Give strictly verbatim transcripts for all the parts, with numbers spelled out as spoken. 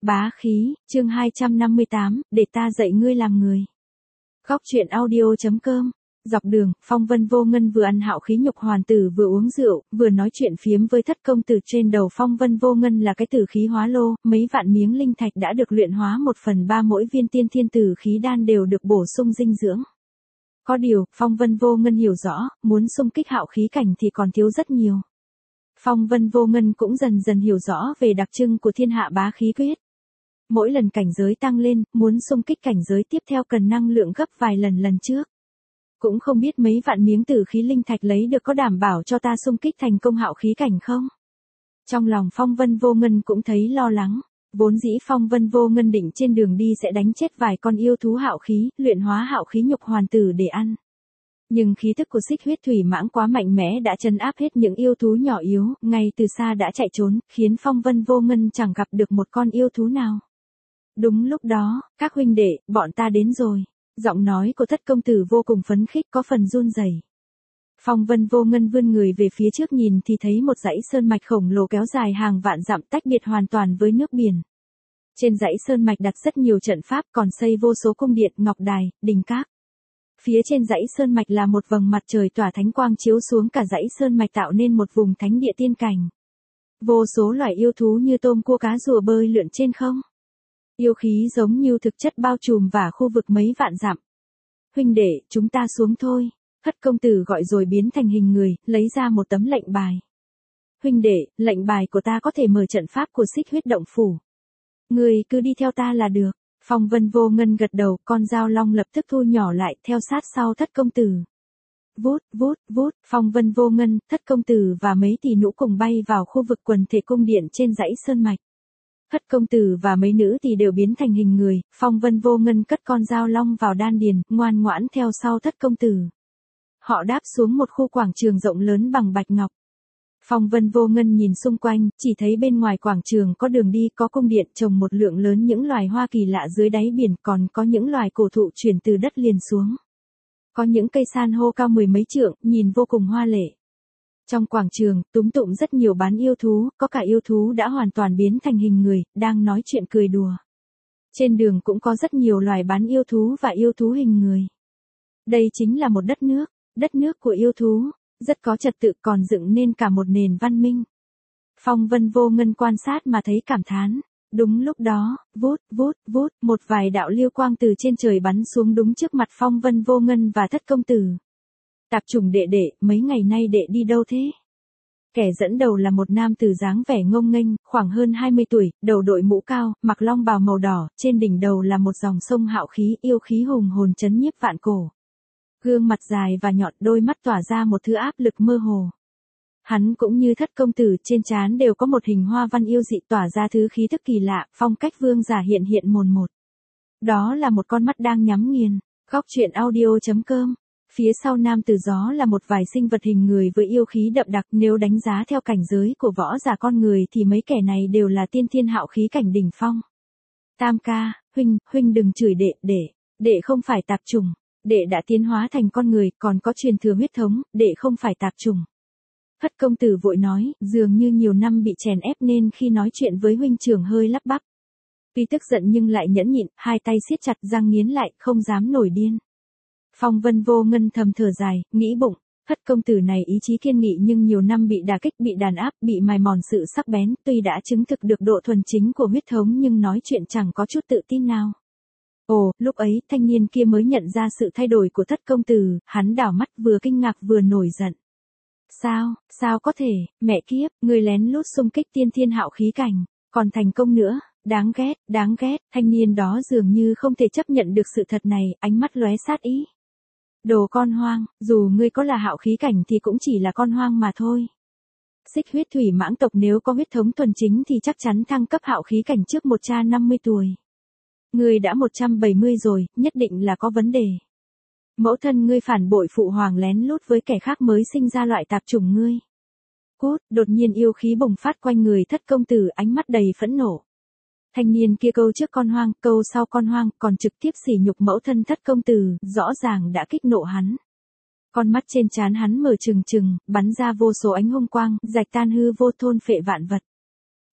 Bá khí, chương hai trăm năm mươi tám, để ta dạy ngươi làm người. Góc truyện audio.com. Dọc đường, Phong Vân Vô Ngân vừa ăn hạo khí nhục hoàn tử vừa uống rượu, vừa nói chuyện phiếm với thất công tử. Trên đầu Phong Vân Vô Ngân là cái tử khí hóa lô, mấy vạn miếng linh thạch đã được luyện hóa, một phần ba mỗi viên tiên thiên tử khí đan đều được bổ sung dinh dưỡng. Có điều, Phong Vân Vô Ngân hiểu rõ, muốn xung kích hạo khí cảnh thì còn thiếu rất nhiều. Phong Vân Vô Ngân cũng dần dần hiểu rõ về đặc trưng của thiên hạ bá khí quyết. Mỗi lần cảnh giới tăng lên, muốn xung kích cảnh giới tiếp theo cần năng lượng gấp vài lần lần trước. Cũng không biết mấy vạn miếng tử khí linh thạch lấy được có đảm bảo cho ta xung kích thành công hạo khí cảnh không? Trong lòng Phong Vân Vô Ngân cũng thấy lo lắng. Vốn dĩ Phong Vân Vô Ngân định trên đường đi sẽ đánh chết vài con yêu thú hạo khí, luyện hóa hạo khí nhục hoàn tử để ăn. Nhưng khí thức của xích huyết thủy mãng quá mạnh mẽ đã trấn áp hết những yêu thú nhỏ yếu, ngay từ xa đã chạy trốn, khiến Phong Vân Vô Ngân chẳng gặp được một con yêu thú nào. Đúng lúc đó, các huynh đệ, bọn ta đến rồi. Giọng nói của thất công tử vô cùng phấn khích, có phần run rẩy. Phong Vân Vô Ngân vươn người về phía trước nhìn thì thấy một dãy sơn mạch khổng lồ kéo dài hàng vạn dặm, tách biệt hoàn toàn với nước biển. Trên dãy sơn mạch đặt rất nhiều trận pháp, còn xây vô số cung điện, ngọc đài, đình các. Phía trên dãy sơn mạch là một vầng mặt trời tỏa thánh quang chiếu xuống cả dãy sơn mạch, tạo nên một vùng thánh địa tiên cảnh. Vô số loài yêu thú như tôm cua cá rùa bơi lượn trên không. Yêu khí giống như thực chất bao trùm và khu vực mấy vạn dặm. Huynh đệ, chúng ta xuống thôi. Thất công tử gọi rồi biến thành hình người, lấy ra một tấm lệnh bài. Huynh đệ, lệnh bài của ta có thể mở trận pháp của xích huyết động phủ. Người cứ đi theo ta là được. Phong Vân Vô Ngân gật đầu, con dao long lập tức thu nhỏ lại, theo sát sau thất công tử. Vút, vút, vút, Phong Vân Vô Ngân, thất công tử và mấy tỷ nữ cùng bay vào khu vực quần thể cung điện trên dãy sơn mạch. Thất công tử và mấy nữ thì đều biến thành hình người, Phong Vân Vô Ngân cất con dao long vào đan điền, ngoan ngoãn theo sau thất công tử. Họ đáp xuống một khu quảng trường rộng lớn bằng bạch ngọc. Phong Vân Vô Ngân nhìn xung quanh, chỉ thấy bên ngoài quảng trường có đường đi, có cung điện trồng một lượng lớn những loài hoa kỳ lạ dưới đáy biển, còn có những loài cổ thụ chuyển từ đất liền xuống. Có những cây san hô cao mười mấy trượng, nhìn vô cùng hoa lệ. Trong quảng trường, túm tụm rất nhiều bán yêu thú, có cả yêu thú đã hoàn toàn biến thành hình người, đang nói chuyện cười đùa. Trên đường cũng có rất nhiều loài bán yêu thú và yêu thú hình người. Đây chính là một đất nước, đất nước của yêu thú, rất có trật tự, còn dựng nên cả một nền văn minh. Phong Vân Vô Ngân quan sát mà thấy cảm thán. Đúng lúc đó, vút, vút, vút, một vài đạo lưu quang từ trên trời bắn xuống đúng trước mặt Phong Vân Vô Ngân và thất công tử. Tạp chủng đệ đệ, mấy ngày nay đệ đi đâu thế? Kẻ dẫn đầu là một nam tử dáng vẻ ngông nghênh, khoảng hơn hai mươi tuổi, đầu đội mũ cao, mặc long bào màu đỏ, trên đỉnh đầu là một dòng sông hạo khí, yêu khí hùng hồn chấn nhiếp vạn cổ. Gương mặt dài và nhọn, đôi mắt tỏa ra một thứ áp lực mơ hồ. Hắn cũng như thất công tử, trên trán đều có một hình hoa văn yêu dị tỏa ra thứ khí thức kỳ lạ, phong cách vương giả hiện hiện mồn một. Đó là một con mắt đang nhắm nghiền. Góc truyện audio.com. Phía sau nam tử gió là một vài sinh vật hình người với yêu khí đậm đặc, nếu đánh giá theo cảnh giới của võ giả con người thì mấy kẻ này đều là tiên thiên hạo khí cảnh đỉnh phong. Tam ca, huynh, huynh đừng chửi đệ, đệ, đệ không phải tạp chủng, đệ đã tiến hóa thành con người, còn có truyền thừa huyết thống, đệ không phải tạp chủng. Thất công tử vội nói, dường như nhiều năm bị chèn ép nên khi nói chuyện với huynh trưởng hơi lắp bắp. Tuy tức giận nhưng lại nhẫn nhịn, hai tay siết chặt răng nghiến lại, không dám nổi điên. Phong Vân Vô Ngân thầm thở dài, nghĩ bụng, thất công tử này ý chí kiên nghị nhưng nhiều năm bị đả kích, bị đàn áp, bị mài mòn sự sắc bén, tuy đã chứng thực được độ thuần chính của huyết thống nhưng nói chuyện chẳng có chút tự tin nào. Ồ, lúc ấy, thanh niên kia mới nhận ra sự thay đổi của thất công tử, hắn đảo mắt vừa kinh ngạc vừa nổi giận. Sao, sao có thể, mẹ kiếp, người lén lút xung kích tiên thiên hạo khí cảnh, còn thành công nữa, đáng ghét, đáng ghét, thanh niên đó dường như không thể chấp nhận được sự thật này, ánh mắt lóe sát ý. Đồ con hoang, dù ngươi có là hạo khí cảnh thì cũng chỉ là con hoang mà thôi. Xích huyết thủy mãng tộc nếu có huyết thống thuần chính thì chắc chắn thăng cấp hạo khí cảnh trước một trăm năm mươi tuổi. Ngươi đã một trăm bảy mươi rồi, nhất định là có vấn đề. Mẫu thân ngươi phản bội phụ hoàng lén lút với kẻ khác mới sinh ra loại tạp chủng ngươi. Cút, đột nhiên yêu khí bùng phát quanh người thất công tử, ánh mắt đầy phẫn nộ. Thanh niên kia câu trước con hoang, câu sau con hoang, còn trực tiếp sỉ nhục mẫu thân thất công tử, rõ ràng đã kích nộ hắn. Con mắt trên trán hắn mở trừng trừng, bắn ra vô số ánh hung quang, rạch tan hư vô, thôn phệ vạn vật.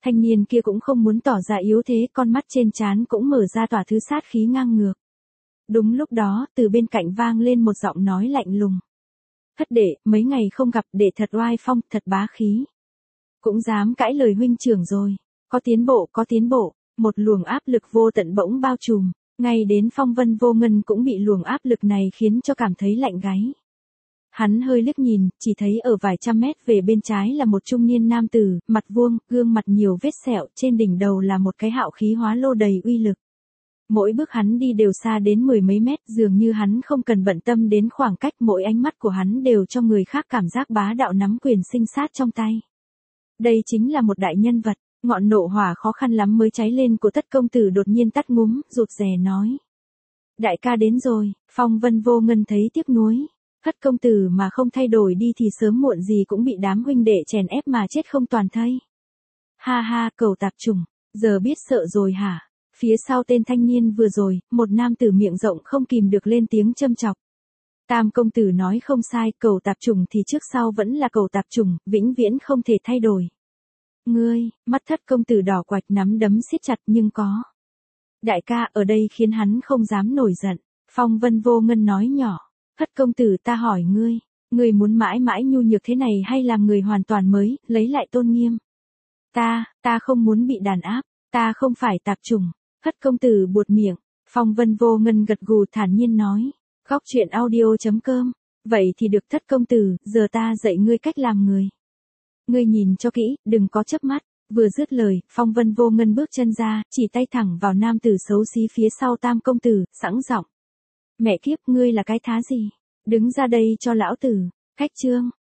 Thanh niên kia cũng không muốn tỏ ra yếu thế, con mắt trên trán cũng mở ra tỏa thứ sát khí ngang ngược. Đúng lúc đó, từ bên cạnh vang lên một giọng nói lạnh lùng. Thất đệ, mấy ngày không gặp, đệ thật oai phong, thật bá khí. Cũng dám cãi lời huynh trưởng rồi. Có tiến bộ, có tiến bộ. Một luồng áp lực vô tận bỗng bao trùm. Ngay đến Phong Vân Vô Ngân cũng bị luồng áp lực này khiến cho cảm thấy lạnh gáy. Hắn hơi liếc nhìn, chỉ thấy ở vài trăm mét về bên trái là một trung niên nam tử, mặt vuông, gương mặt nhiều vết sẹo, trên đỉnh đầu là một cái hạo khí hóa lô đầy uy lực. Mỗi bước hắn đi đều xa đến mười mấy mét, dường như hắn không cần bận tâm đến khoảng cách, mỗi ánh mắt của hắn đều cho người khác cảm giác bá đạo nắm quyền sinh sát trong tay. Đây chính là một đại nhân vật, ngọn nộ hỏa khó khăn lắm mới cháy lên của Thất công tử đột nhiên tắt ngúm, rụt rè nói. Đại ca đến rồi. Phong Vân Vô Ngân thấy tiếc nuối. Thất công tử mà không thay đổi đi thì sớm muộn gì cũng bị đám huynh đệ chèn ép mà chết không toàn thây. Ha ha, cẩu tạp chủng, giờ biết sợ rồi hả? Phía sau tên thanh niên vừa rồi, một nam tử miệng rộng không kìm được lên tiếng châm chọc. Tam công tử nói không sai, cẩu tạp chủng thì trước sau vẫn là cẩu tạp chủng, vĩnh viễn không thể thay đổi. Ngươi, mắt Thất công tử đỏ quạch, nắm đấm siết chặt, nhưng có. Đại ca ở đây khiến hắn không dám nổi giận. Phong Vân Vô Ngân nói nhỏ. Thất công tử, ta hỏi ngươi, ngươi muốn mãi mãi nhu nhược thế này hay làm người hoàn toàn mới, lấy lại tôn nghiêm? Ta, ta không muốn bị đàn áp, ta không phải tạp chủng. Thất công tử buột miệng. Phong Vân Vô Ngân gật gù thản nhiên nói. Góc truyện audio chấm com. Vậy thì được Thất công tử, giờ ta dạy ngươi cách làm người. Ngươi nhìn cho kỹ, đừng có chớp mắt. Vừa dứt lời, Phong Vân Vô Ngân bước chân ra, chỉ tay thẳng vào nam tử xấu xí phía sau Tam công tử, sẵn giọng. Mẹ kiếp, ngươi là cái thá gì? Đứng ra đây cho lão tử. Khách trương.